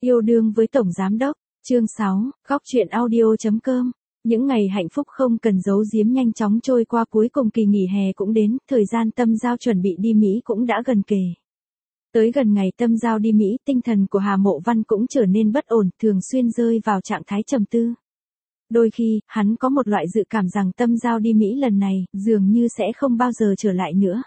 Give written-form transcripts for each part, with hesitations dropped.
Yêu đương với Tổng Giám Đốc, chương 6, góc truyện audio.com. Những ngày hạnh phúc không cần giấu giếm nhanh chóng trôi qua, cuối cùng kỳ nghỉ hè cũng đến, thời gian Tâm Giao chuẩn bị đi Mỹ cũng đã gần kề. Tới gần ngày Tâm Giao đi Mỹ, tinh thần của Hà Mộ Văn cũng trở nên bất ổn, thường xuyên rơi vào trạng thái trầm tư. Đôi khi, hắn có một loại dự cảm rằng Tâm Giao đi Mỹ lần này, dường như sẽ không bao giờ trở lại nữa.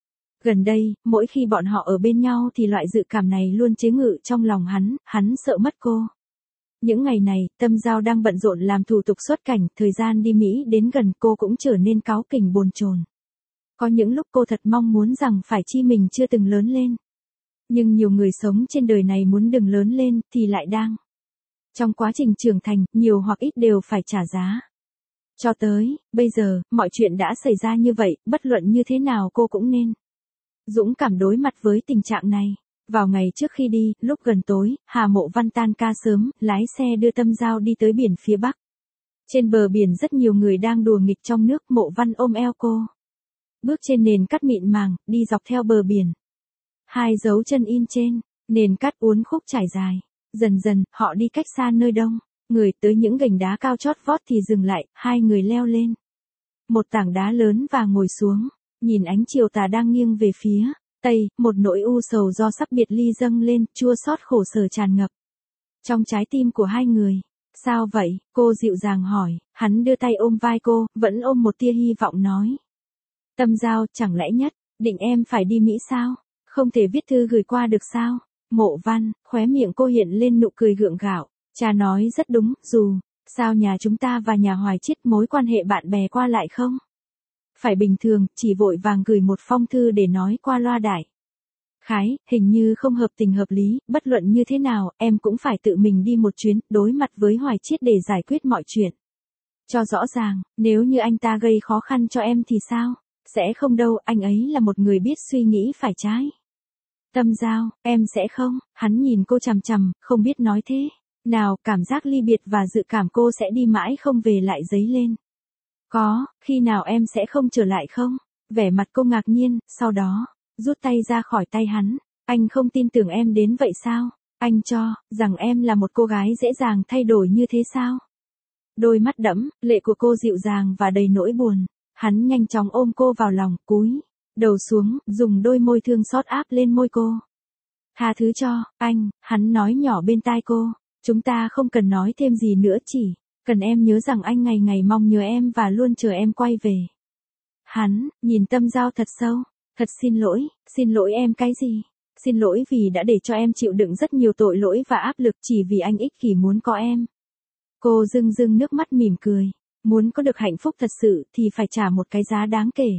Gần đây, mỗi khi bọn họ ở bên nhau thì loại dự cảm này luôn chế ngự trong lòng hắn sợ mất cô. Những ngày này, Tâm Giao đang bận rộn làm thủ tục xuất cảnh, thời gian đi Mỹ đến gần cô cũng trở nên cáu kỉnh bồn chồn. Có những lúc cô thật mong muốn rằng phải chi mình chưa từng lớn lên. Nhưng nhiều người sống trên đời này muốn đừng lớn lên thì lại đang. Trong quá trình trưởng thành, nhiều hoặc ít đều phải trả giá. Cho tới, bây giờ, mọi chuyện đã xảy ra như vậy, bất luận như thế nào cô cũng nên dũng cảm đối mặt với tình trạng này. Vào ngày trước khi đi, lúc gần tối, Hà Mộ Văn tan ca sớm, lái xe đưa Tâm Giao đi tới biển phía Bắc. Trên bờ biển rất nhiều người đang đùa nghịch trong nước, Mộ Văn ôm eo cô. Bước trên nền cát mịn màng, đi dọc theo bờ biển. Hai dấu chân in trên, nền cát uốn khúc trải dài. Dần dần, họ đi cách xa nơi đông. Người tới những gành đá cao chót vót thì dừng lại, hai người leo lên một tảng đá lớn và ngồi xuống. Nhìn ánh chiều tà đang nghiêng về phía tây, một nỗi u sầu do sắp biệt ly dâng lên, chua xót khổ sở tràn ngập trong trái tim của hai người. Sao vậy? Cô dịu dàng hỏi. Hắn đưa tay ôm vai cô, vẫn ôm một tia hy vọng nói. Tâm Giao, chẳng lẽ nhất định em phải đi Mỹ sao? Không thể viết thư gửi qua được sao? Mộ Văn, khóe miệng cô hiện lên nụ cười gượng gạo. Cha nói rất đúng, dù sao nhà chúng ta và nhà Hoài Chiết mối quan hệ bạn bè qua lại không phải bình thường, chỉ vội vàng gửi một phong thư để nói qua loa đại khái, hình như không hợp tình hợp lý, bất luận như thế nào, em cũng phải tự mình đi một chuyến, đối mặt với Hoài Chiết để giải quyết mọi chuyện. Cho rõ ràng, nếu như anh ta gây khó khăn cho em thì sao? Sẽ không đâu, anh ấy là một người biết suy nghĩ phải trái. Tâm Giao, em sẽ không. Hắn nhìn cô chằm chằm, không biết nói thế nào, cảm giác ly biệt và dự cảm cô sẽ đi mãi không về lại dấy lên. Có, khi nào em sẽ không trở lại không? Vẻ mặt cô ngạc nhiên, sau đó, rút tay ra khỏi tay hắn. Anh không tin tưởng em đến vậy sao? Anh cho rằng em là một cô gái dễ dàng thay đổi như thế sao? Đôi mắt đẫm lệ của cô dịu dàng và đầy nỗi buồn. Hắn nhanh chóng ôm cô vào lòng, cúi đầu xuống, dùng đôi môi thương xót áp lên môi cô. Tha thứ cho anh, hắn nói nhỏ bên tai cô. Chúng ta không cần nói thêm gì nữa, chỉ cần em nhớ rằng anh ngày ngày mong nhớ em và luôn chờ em quay về. Hắn nhìn Tâm Giao thật sâu. Thật xin lỗi em cái gì? Xin lỗi vì đã để cho em chịu đựng rất nhiều tội lỗi và áp lực chỉ vì anh ích kỷ muốn có em. Cô rưng rưng nước mắt mỉm cười. Muốn có được hạnh phúc thật sự thì phải trả một cái giá đáng kể.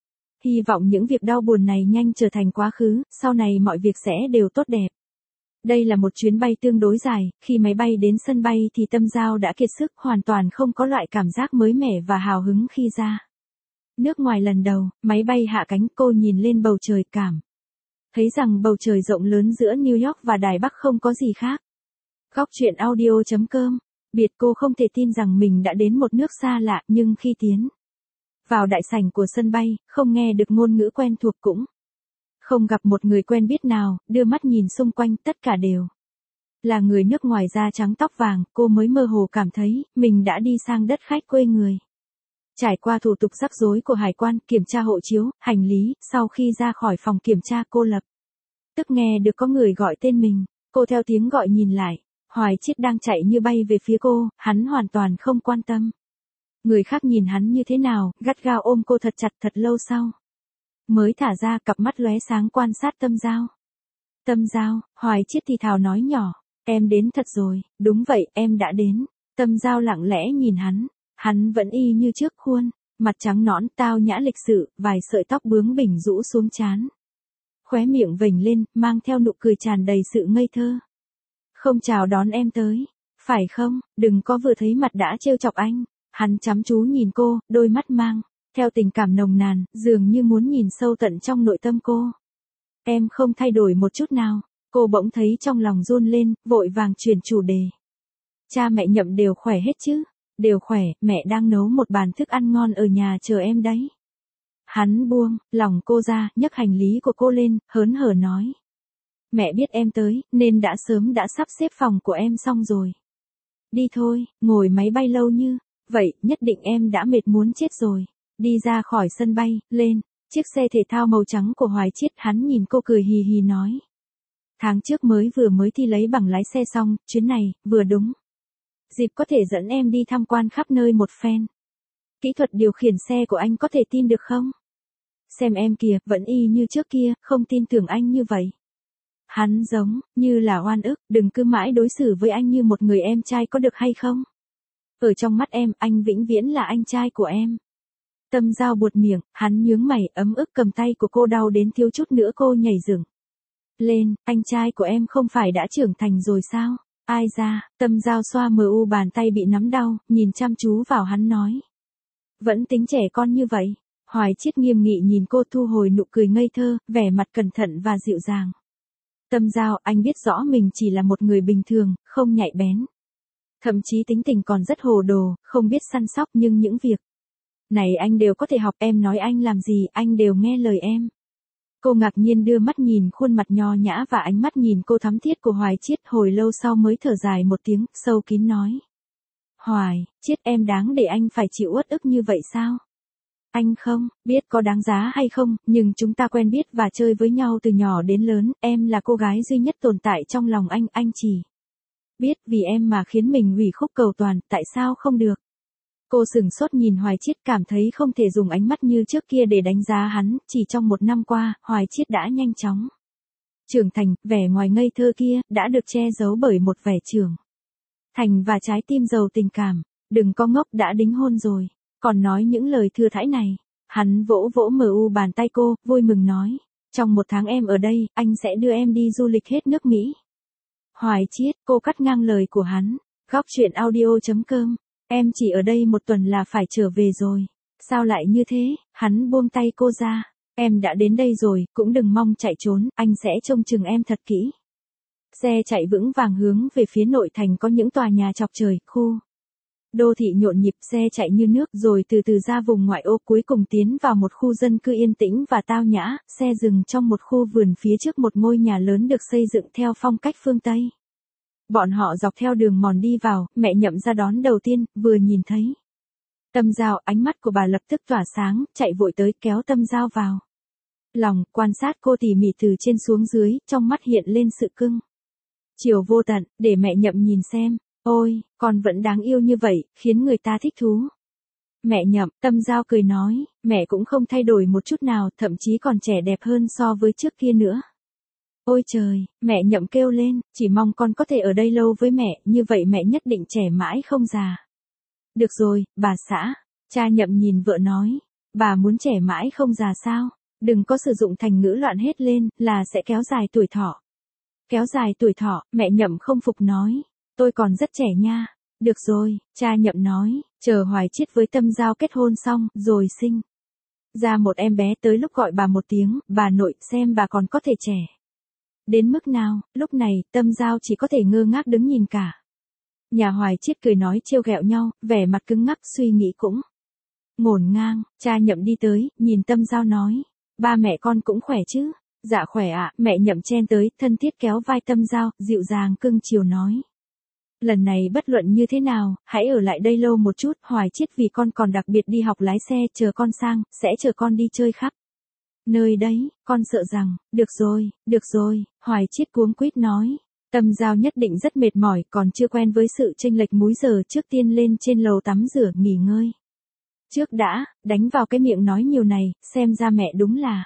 Hy vọng những việc đau buồn này nhanh trở thành quá khứ, sau này mọi việc sẽ đều tốt đẹp. Đây là một chuyến bay tương đối dài, khi máy bay đến sân bay thì Tâm Giao đã kiệt sức, hoàn toàn không có loại cảm giác mới mẻ và hào hứng khi ra nước ngoài lần đầu. Máy bay hạ cánh, cô nhìn lên bầu trời, cảm thấy rằng bầu trời rộng lớn giữa New York và Đài Bắc không có gì khác. Góc truyện audio.com. Biệt cô không thể tin rằng mình đã đến một nước xa lạ, nhưng khi tiến vào đại sảnh của sân bay, không nghe được ngôn ngữ quen thuộc, cũng không gặp một người quen biết nào, đưa mắt nhìn xung quanh, tất cả đều là người nước ngoài da trắng tóc vàng, cô mới mơ hồ cảm thấy mình đã đi sang đất khách quê người. Trải qua thủ tục rắc rối của hải quan, kiểm tra hộ chiếu, hành lý, sau khi ra khỏi phòng kiểm tra cô lập tức nghe được có người gọi tên mình. Cô theo tiếng gọi nhìn lại, Hoài Chiết đang chạy như bay về phía cô, hắn hoàn toàn không quan tâm người khác nhìn hắn như thế nào, gắt gao ôm cô thật chặt, thật lâu sau mới thả ra, cặp mắt lóe sáng quan sát Tâm Giao. Tâm Giao, Hoài Chiết thì thào nói nhỏ, em đến thật rồi. Đúng vậy, em đã đến. Tâm Giao lặng lẽ nhìn hắn vẫn y như trước, khuôn mặt trắng nõn, tao nhã lịch sự, vài sợi tóc bướng bỉnh rũ xuống trán. Khóe miệng vểnh lên, mang theo nụ cười tràn đầy sự ngây thơ. Không chào đón em tới, phải không? Đừng có vừa thấy mặt đã trêu chọc anh. Hắn chăm chú nhìn cô, đôi mắt mang theo tình cảm nồng nàn, dường như muốn nhìn sâu tận trong nội tâm cô. Em không thay đổi một chút nào. Cô bỗng thấy trong lòng run lên, vội vàng chuyển chủ đề. Cha mẹ Nhậm đều khỏe hết chứ? Đều khỏe, mẹ đang nấu một bàn thức ăn ngon ở nhà chờ em đấy. Hắn buông lòng cô ra, nhấc hành lý của cô lên, hớn hở nói. Mẹ biết em tới, nên đã sớm đã sắp xếp phòng của em xong rồi. Đi thôi, ngồi máy bay lâu như vậy, nhất định em đã mệt muốn chết rồi. Đi ra khỏi sân bay, lên chiếc xe thể thao màu trắng của Hoài Chiết, hắn nhìn cô cười hì hì nói. Tháng trước mới thi lấy bằng lái xe xong, chuyến này, vừa đúng dịp có thể dẫn em đi tham quan khắp nơi một phen. Kỹ thuật điều khiển xe của anh có thể tin được không? Xem em kìa, vẫn y như trước kia, không tin tưởng anh như vậy. Hắn giống như là oan ức, đừng cứ mãi đối xử với anh như một người em trai có được hay không? Ở trong mắt em, anh vĩnh viễn là anh trai của em. Tâm Giao buột miệng, hắn nhướng mày, ấm ức cầm tay của cô đau đến thiếu chút nữa cô nhảy dựng lên. Anh trai của em không phải đã trưởng thành rồi sao? Ai ra? Tâm Giao xoa mờ u bàn tay bị nắm đau, nhìn chăm chú vào hắn nói. Vẫn tính trẻ con như vậy. Hoài Chiết nghiêm nghị nhìn cô, thu hồi nụ cười ngây thơ, vẻ mặt cẩn thận và dịu dàng. Tâm Giao, anh biết rõ mình chỉ là một người bình thường, không nhạy bén. Thậm chí tính tình còn rất hồ đồ, không biết săn sóc, nhưng những việc này anh đều có thể học. Em nói anh làm gì, anh đều nghe lời em. Cô ngạc nhiên đưa mắt nhìn khuôn mặt nho nhã và ánh mắt nhìn cô thắm thiết của Hoài Chiết, hồi lâu sau mới thở dài một tiếng, sâu kín nói. Hoài Chiết, em đáng để anh phải chịu uất ức như vậy sao? Anh không biết có đáng giá hay không, nhưng chúng ta quen biết và chơi với nhau từ nhỏ đến lớn, em là cô gái duy nhất tồn tại trong lòng anh chỉ biết vì em mà khiến mình ủy khúc cầu toàn, tại sao không được? Cô sửng sốt nhìn Hoài Chiết, cảm thấy không thể dùng ánh mắt như trước kia để đánh giá hắn, chỉ trong một năm qua, Hoài Chiết đã nhanh chóng trưởng thành, vẻ ngoài ngây thơ kia, đã được che giấu bởi một vẻ trưởng thành và trái tim giàu tình cảm. Đừng có ngốc, đã đính hôn rồi, còn nói những lời thừa thãi này. Hắn vỗ vỗ mờ u bàn tay cô, vui mừng nói. Trong một tháng em ở đây, anh sẽ đưa em đi du lịch hết nước Mỹ. Hoài Chiết, cô cắt ngang lời của hắn. Góc truyện audio.com. Em chỉ ở đây một tuần là phải trở về rồi. Sao lại như thế? Hắn buông tay cô ra. Em đã đến đây rồi, cũng đừng mong chạy trốn, anh sẽ trông chừng em thật kỹ. Xe chạy vững vàng hướng về phía nội thành, có những tòa nhà chọc trời, khu đô thị nhộn nhịp, xe chạy như nước, rồi từ từ ra vùng ngoại ô, cuối cùng tiến vào một khu dân cư yên tĩnh và tao nhã. Xe dừng trong một khu vườn phía trước một ngôi nhà lớn được xây dựng theo phong cách phương Tây. Bọn họ dọc theo đường mòn đi vào, mẹ Nhậm ra đón đầu tiên, vừa nhìn thấy Tâm Giao, ánh mắt của bà lập tức tỏa sáng, chạy vội tới kéo Tâm Giao vào lòng, quan sát cô tỉ mỉ từ trên xuống dưới, trong mắt hiện lên sự cưng chiều vô tận. Để mẹ Nhậm nhìn xem. Ôi, con vẫn đáng yêu như vậy, khiến người ta thích thú. Mẹ Nhậm, Tâm Giao cười nói, mẹ cũng không thay đổi một chút nào, thậm chí còn trẻ đẹp hơn so với trước kia nữa. Ôi trời, mẹ Nhậm kêu lên, chỉ mong con có thể ở đây lâu với mẹ, như vậy mẹ nhất định trẻ mãi không già. Được rồi, bà xã. Cha Nhậm nhìn vợ nói, bà muốn trẻ mãi không già sao? Đừng có sử dụng thành ngữ loạn hết lên, là sẽ kéo dài tuổi thọ. Kéo dài tuổi thọ, mẹ Nhậm không phục nói. Tôi còn rất trẻ nha. Được rồi, cha Nhậm nói, chờ Hoài Chiết với Tâm Giao kết hôn xong, rồi sinh ra một em bé, tới lúc gọi bà một tiếng, bà nội, xem bà còn có thể trẻ đến mức nào. Lúc này, Tâm Giao chỉ có thể ngơ ngác đứng nhìn cả nhà Hoài Chiết cười nói trêu ghẹo nhau, vẻ mặt cứng ngắc, suy nghĩ cũng ngổn ngang. Cha Nhậm đi tới, nhìn Tâm Giao nói, ba mẹ con cũng khỏe chứ? Dạ khỏe ạ. Mẹ Nhậm chen tới, thân thiết kéo vai Tâm Giao, dịu dàng cưng chiều nói. Lần này bất luận như thế nào, hãy ở lại đây lâu một chút, Hoài Chiết vì con còn đặc biệt đi học lái xe, chờ con sang, sẽ chờ con đi chơi khắp nơi đấy, con sợ rằng. Được rồi, Hoài Chiết cuống quýt nói. Tâm Giao nhất định rất mệt mỏi, còn chưa quen với sự chênh lệch múi giờ, trước tiên lên trên lầu tắm rửa, nghỉ ngơi trước đã, đánh vào cái miệng nói nhiều này, xem ra mẹ đúng là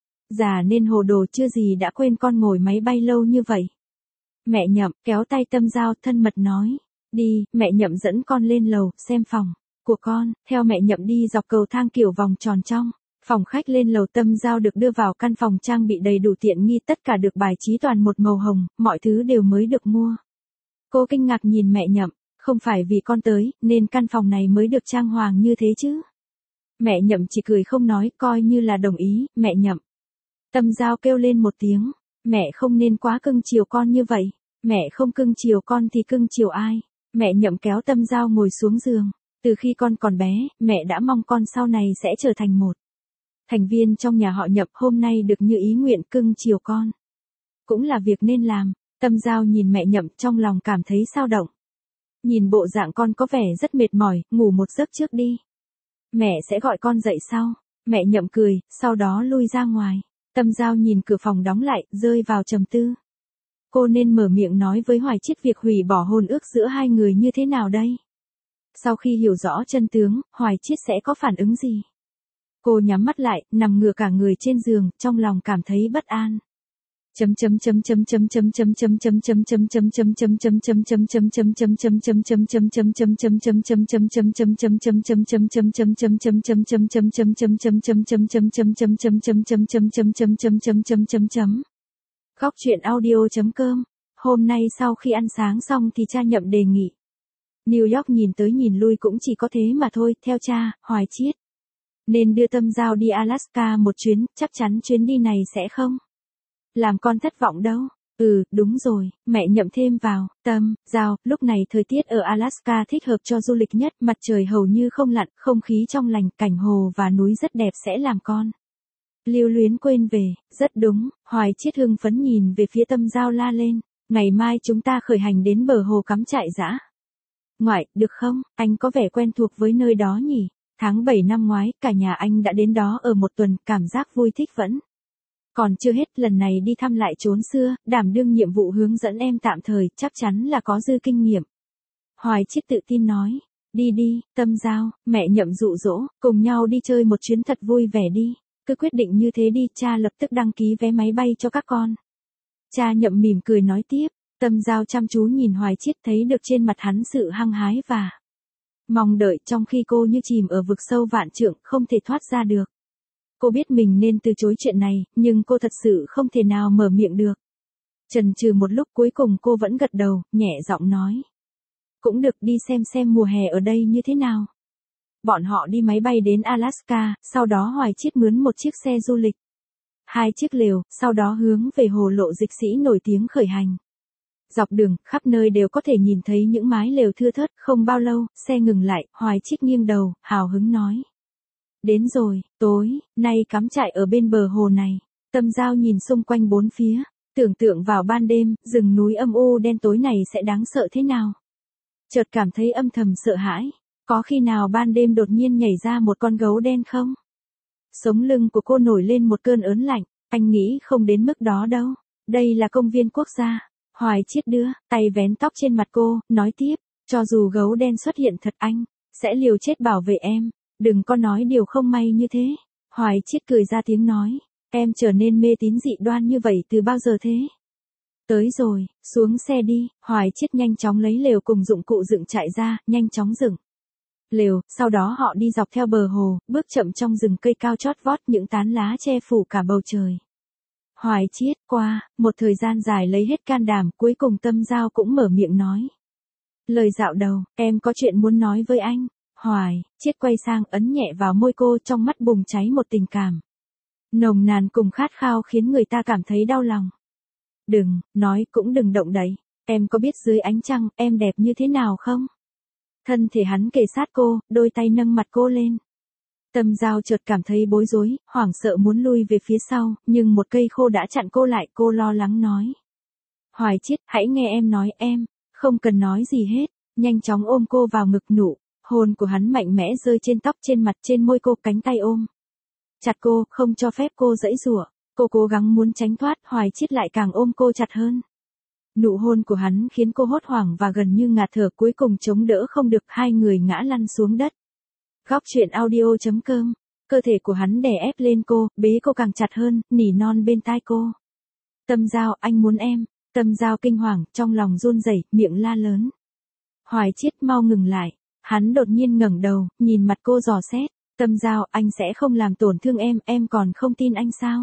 già nên hồ đồ, chưa gì đã quên con ngồi máy bay lâu như vậy. Mẹ Nhậm kéo tay Tâm Giao, thân mật nói, đi. Mẹ Nhậm dẫn con lên lầu, xem phòng của con. Theo mẹ Nhậm đi dọc cầu thang kiểu vòng tròn trong phòng khách lên lầu. Tâm Giao được đưa vào căn phòng trang bị đầy đủ tiện nghi, tất cả được bài trí toàn một màu hồng, mọi thứ đều mới được mua. Cô kinh ngạc nhìn mẹ Nhậm, không phải vì con tới, nên căn phòng này mới được trang hoàng như thế chứ? Mẹ Nhậm chỉ cười không nói, coi như là đồng ý. Mẹ Nhậm. Tâm Giao kêu lên một tiếng, mẹ không nên quá cưng chiều con như vậy. Mẹ không cưng chiều con thì cưng chiều ai? Mẹ Nhậm kéo Tâm Giao ngồi xuống giường. Từ khi con còn bé, mẹ đã mong con sau này sẽ trở thành một thành viên trong nhà họ Nhậm, hôm nay được như ý nguyện cưng chiều con. cũng là việc nên làm. Tâm Giao nhìn mẹ Nhậm trong lòng cảm thấy xao động. Nhìn bộ dạng con có vẻ rất mệt mỏi, ngủ một giấc trước đi. Mẹ sẽ gọi con dậy sau. Mẹ Nhậm cười, sau đó lui ra ngoài. Tâm Giao nhìn cửa phòng đóng lại, rơi vào trầm tư. Cô nên mở miệng nói với Hoài Chiết việc hủy bỏ hôn ước giữa hai người như thế nào đây? Sau khi hiểu rõ chân tướng, Hoài Chiết sẽ có phản ứng gì? Cô nhắm mắt lại, nằm ngửa cả người trên giường, trong lòng cảm thấy bất an. Góc truyện audio.com. Hôm nay sau khi ăn sáng xong thì cha Nhậm đề nghị. New York nhìn tới nhìn lui cũng chỉ có thế mà thôi, theo cha, Hoài Chiết nên đưa Tâm Giao đi Alaska một chuyến, chắc chắn chuyến đi này sẽ không làm con thất vọng đâu. Đúng rồi, mẹ Nhậm thêm vào. Tâm Giao, lúc này thời tiết ở Alaska thích hợp cho du lịch nhất, mặt trời hầu như không lặn, không khí trong lành, cảnh hồ và núi rất đẹp sẽ làm con lưu luyến quên về. Rất đúng. Hoài Chiết hưng phấn nhìn về phía Tâm Giao la lên. Ngày mai chúng ta khởi hành đến bờ hồ cắm trại dã. Ngoại, được không? Anh có vẻ quen thuộc với nơi đó nhỉ? Tháng 7 năm ngoái, cả nhà anh đã đến đó ở một tuần, cảm giác vui thích vẫn còn chưa hết. Lần này đi thăm lại chốn xưa, đảm đương nhiệm vụ hướng dẫn em tạm thời, chắc chắn là có dư kinh nghiệm. Hoài Chiết tự tin nói. Đi đi, Tâm Giao, mẹ Nhậm dụ dỗ, cùng nhau đi chơi một chuyến thật vui vẻ đi. Cứ quyết định như thế đi, cha lập tức đăng ký vé máy bay cho các con. Cha Nhậm mỉm cười nói tiếp. Tâm Giao chăm chú nhìn Hoài Chiết, thấy được trên mặt hắn sự hăng hái và mong đợi, trong khi cô như chìm ở vực sâu vạn trượng, không thể thoát ra được. Cô biết mình nên từ chối chuyện này, nhưng cô thật sự không thể nào mở miệng được. Chần chừ một lúc cuối cùng cô vẫn gật đầu, nhẹ giọng nói. Cũng được, đi xem mùa hè ở đây như thế nào. Bọn họ đi máy bay đến Alaska, sau đó Hoài Chiết mướn một chiếc xe du lịch. 2 chiếc lều, sau đó hướng về hồ Lộ Dịch Sĩ nổi tiếng khởi hành. Dọc đường, khắp nơi đều có thể nhìn thấy những mái lều thưa thớt, không bao lâu, xe ngừng lại, Hoài Chiết nghiêng đầu, hào hứng nói. Đến rồi, tối, nay cắm trại ở bên bờ hồ này. Tâm Giao nhìn xung quanh bốn phía, tưởng tượng vào ban đêm, rừng núi âm u đen tối này sẽ đáng sợ thế nào. Chợt cảm thấy âm thầm sợ hãi, có khi nào ban đêm đột nhiên nhảy ra một con gấu đen không? Sống lưng của cô nổi lên một cơn ớn lạnh, anh nghĩ không đến mức đó đâu, đây là công viên quốc gia. Hoài Chiết đưa tay vén tóc trên mặt cô, nói tiếp, cho dù gấu đen xuất hiện thật anh sẽ liều chết bảo vệ em, đừng có nói điều không may như thế. Hoài Chiết cười ra tiếng nói, em trở nên mê tín dị đoan như vậy từ bao giờ thế? Tới rồi, xuống xe đi. Hoài Chiết nhanh chóng lấy lều cùng dụng cụ dựng trại ra, nhanh chóng dựng lều, sau đó họ đi dọc theo bờ hồ, bước chậm trong rừng cây cao chót vót, những tán lá che phủ cả bầu trời. Hoài Chiết, qua một thời gian dài lấy hết can đảm, cuối cùng Tâm Giao cũng mở miệng nói. Lời dạo đầu, em có chuyện muốn nói với anh. Hoài Chiết quay sang ấn nhẹ vào môi cô, trong mắt bùng cháy một tình cảm nồng nàn cùng khát khao khiến người ta cảm thấy đau lòng. Đừng, nói cũng đừng động đậy. Em có biết dưới ánh trăng, em đẹp như thế nào không? Thân thể hắn kề sát cô, đôi tay nâng mặt cô lên. Tâm Giao chợt cảm thấy bối rối, hoảng sợ muốn lui về phía sau, nhưng một cây khô đã chặn cô lại, cô lo lắng nói. Hoài Chiết, hãy nghe em nói, em không cần nói gì hết. Nhanh chóng ôm cô vào ngực, nụ hôn của hắn mạnh mẽ rơi trên tóc, trên mặt, trên môi cô, cánh tay ôm chặt cô, không cho phép cô giãy giụa. Cô cố gắng muốn tránh thoát, Hoài Chiết lại càng ôm cô chặt hơn. Nụ hôn của hắn khiến cô hốt hoảng và gần như ngạt thở, cuối cùng chống đỡ không được, hai người ngã lăn xuống đất. Góc truyện audio.com. Cơ thể của hắn đè ép lên cô, bế cô càng chặt hơn, nỉ non bên tai cô. Tâm Giao, anh muốn em. Tâm Giao kinh hoàng, trong lòng run rẩy, miệng la lớn. Hoài Chiết, mau ngừng lại. Hắn đột nhiên ngẩng đầu, nhìn mặt cô dò xét. Tâm Giao, anh sẽ không làm tổn thương em còn không tin anh sao?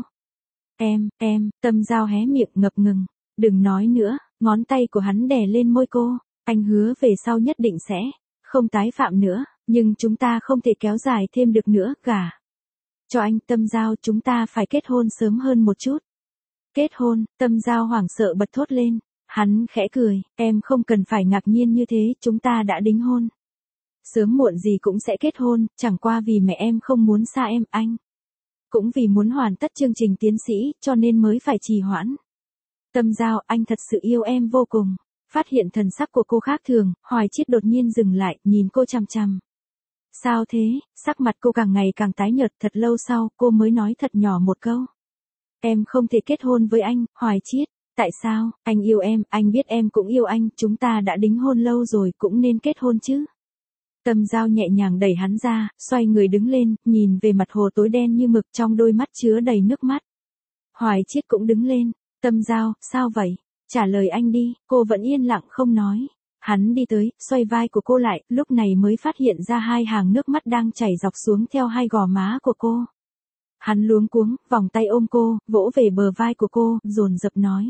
Em, Tâm Giao hé miệng ngập ngừng. Đừng nói nữa, ngón tay của hắn đè lên môi cô. Anh hứa về sau nhất định sẽ không tái phạm nữa, nhưng chúng ta không thể kéo dài thêm được nữa, gả cho anh. Tâm Giao, chúng ta phải kết hôn sớm hơn một chút. Kết hôn? Tâm Giao hoảng sợ bật thốt lên. Hắn khẽ cười, em không cần phải ngạc nhiên như thế, chúng ta đã đính hôn. Sớm muộn gì cũng sẽ kết hôn, chẳng qua vì mẹ em không muốn xa em, anh cũng vì muốn hoàn tất chương trình tiến sĩ, cho nên mới phải trì hoãn. Tâm Giao, anh thật sự yêu em vô cùng. Phát hiện thần sắc của cô khác thường, Hoài Chiết đột nhiên dừng lại, nhìn cô chằm chằm. Sao thế? Sắc mặt cô càng ngày càng tái nhợt, thật lâu sau, cô mới nói thật nhỏ một câu. Em không thể kết hôn với anh, Hoài Chiết. Tại sao? Anh yêu em, anh biết em cũng yêu anh, chúng ta đã đính hôn lâu rồi, cũng nên kết hôn chứ. Tâm Giao nhẹ nhàng đẩy hắn ra, xoay người đứng lên, nhìn về mặt hồ tối đen như mực, trong đôi mắt chứa đầy nước mắt. Hoài Chiết cũng đứng lên. Tâm Giao, sao vậy? Trả lời anh đi, cô vẫn yên lặng không nói. Hắn đi tới, xoay vai của cô lại, lúc này mới phát hiện ra hai hàng nước mắt đang chảy dọc xuống theo hai gò má của cô. Hắn luống cuống, vòng tay ôm cô, vỗ về bờ vai của cô, dồn dập nói.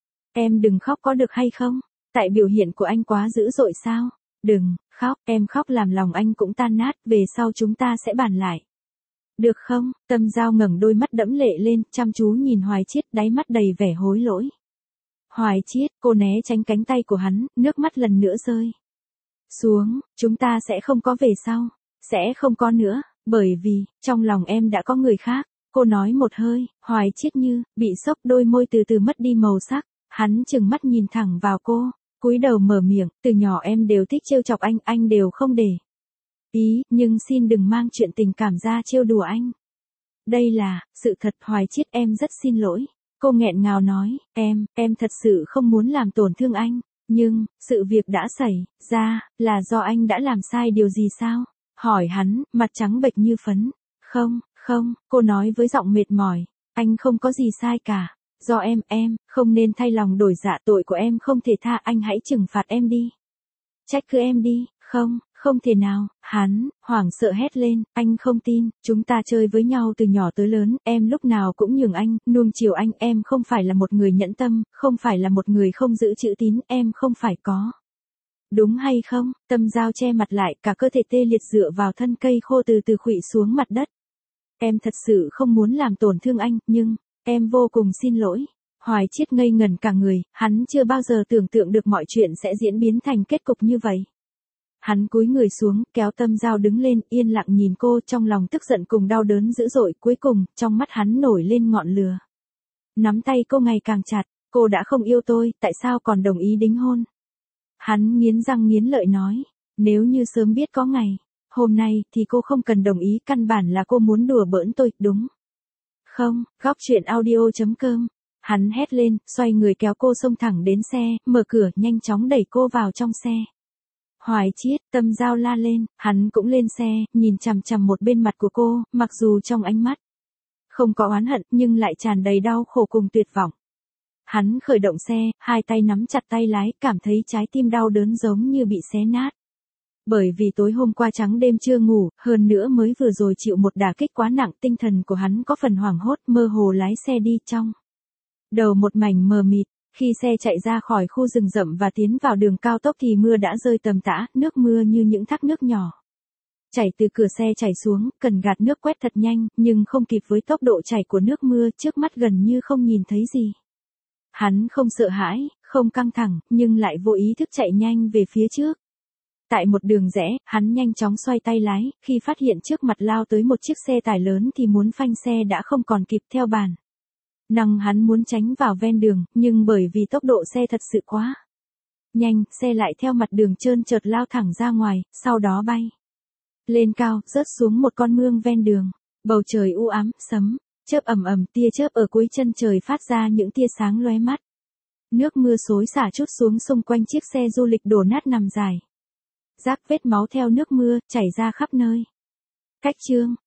Em đừng khóc có được hay không? Tại biểu hiện của anh quá dữ dội sao? Đừng, khóc, em khóc làm lòng anh cũng tan nát, về sau chúng ta sẽ bàn lại. Được không? Tâm Giao ngẩng đôi mắt đẫm lệ lên, chăm chú nhìn Hoài Chiết, đáy mắt đầy vẻ hối lỗi. Hoài Chiết, cô né tránh cánh tay của hắn, nước mắt lần nữa rơi xuống, chúng ta sẽ không có về sau, sẽ không có nữa, bởi vì, trong lòng em đã có người khác. Cô nói một hơi, Hoài Chiết như, bị sốc, đôi môi từ từ mất đi màu sắc, hắn chừng mắt nhìn thẳng vào cô, cúi đầu mở miệng, từ nhỏ em đều thích trêu chọc anh đều không để ý, nhưng xin đừng mang chuyện tình cảm ra trêu đùa anh. Đây là, sự thật. Hoài Chiết, em rất xin lỗi. Cô nghẹn ngào nói, em thật sự không muốn làm tổn thương anh, nhưng, sự việc đã xảy ra, là do anh đã làm sai điều gì sao? Hỏi hắn, mặt trắng bệch như phấn. Không, cô nói với giọng mệt mỏi, anh không có gì sai cả. Do em không nên thay lòng đổi dạ, tội của em không thể tha, anh hãy trừng phạt em đi. Trách cứ em đi, không thể nào. Hắn, hoảng sợ hét lên, anh không tin, chúng ta chơi với nhau từ nhỏ tới lớn, em lúc nào cũng nhường anh, nuông chiều anh, em không phải là một người nhẫn tâm, không phải là một người không giữ chữ tín, em không phải có. Đúng hay không? Tâm Giao che mặt lại, cả cơ thể tê liệt dựa vào thân cây khô từ từ khuỵu xuống mặt đất. Em thật sự không muốn làm tổn thương anh, nhưng, em vô cùng xin lỗi. Hoài Chiết ngây ngẩn cả người, hắn chưa bao giờ tưởng tượng được mọi chuyện sẽ diễn biến thành kết cục như vậy. Hắn cúi người xuống, kéo Tâm Giao đứng lên, yên lặng nhìn cô, trong lòng tức giận cùng đau đớn dữ dội, cuối cùng, trong mắt hắn nổi lên ngọn lửa. Nắm tay cô ngày càng chặt, cô đã không yêu tôi, tại sao còn đồng ý đính hôn? Hắn nghiến răng nghiến lợi nói, nếu như sớm biết có ngày hôm nay, thì cô không cần đồng ý, căn bản là cô muốn đùa bỡn tôi, đúng không? Góc truyện audio.com. Hắn hét lên, xoay người kéo cô xông thẳng đến xe, mở cửa, nhanh chóng đẩy cô vào trong xe. Hoài Chiết, Tâm Giao la lên, hắn cũng lên xe, nhìn chằm chằm một bên mặt của cô, mặc dù trong ánh mắt không có oán hận, nhưng lại tràn đầy đau khổ cùng tuyệt vọng. Hắn khởi động xe, hai tay nắm chặt tay lái, cảm thấy trái tim đau đớn giống như bị xé nát. Bởi vì tối hôm qua trắng đêm chưa ngủ, hơn nữa mới vừa rồi chịu một đả kích quá nặng, tinh thần của hắn có phần hoảng hốt, mơ hồ lái xe đi trong đầu một mảnh mờ mịt. Khi xe chạy ra khỏi khu rừng rậm và tiến vào đường cao tốc thì mưa đã rơi tầm tã, nước mưa như những thác nước nhỏ chảy từ cửa xe chảy xuống, cần gạt nước quét thật nhanh, nhưng không kịp với tốc độ chảy của nước mưa, trước mắt gần như không nhìn thấy gì. Hắn không sợ hãi, không căng thẳng, nhưng lại vô ý thức chạy nhanh về phía trước. Tại một đường rẽ, hắn nhanh chóng xoay tay lái, khi phát hiện trước mặt lao tới một chiếc xe tải lớn thì muốn phanh xe đã không còn kịp, theo bản năng hắn muốn tránh vào ven đường, nhưng bởi vì tốc độ xe thật sự quá nhanh, xe lại theo mặt đường trơn trượt lao thẳng ra ngoài, sau đó bay lên cao, rớt xuống một con mương ven đường. Bầu trời u ám, sấm chớp ầm ầm, tia chớp ở cuối chân trời phát ra những tia sáng lóe mắt. Nước mưa xối xả trút xuống xung quanh chiếc xe du lịch đổ nát nằm dài rác vết máu theo nước mưa chảy ra khắp nơi. Cách chương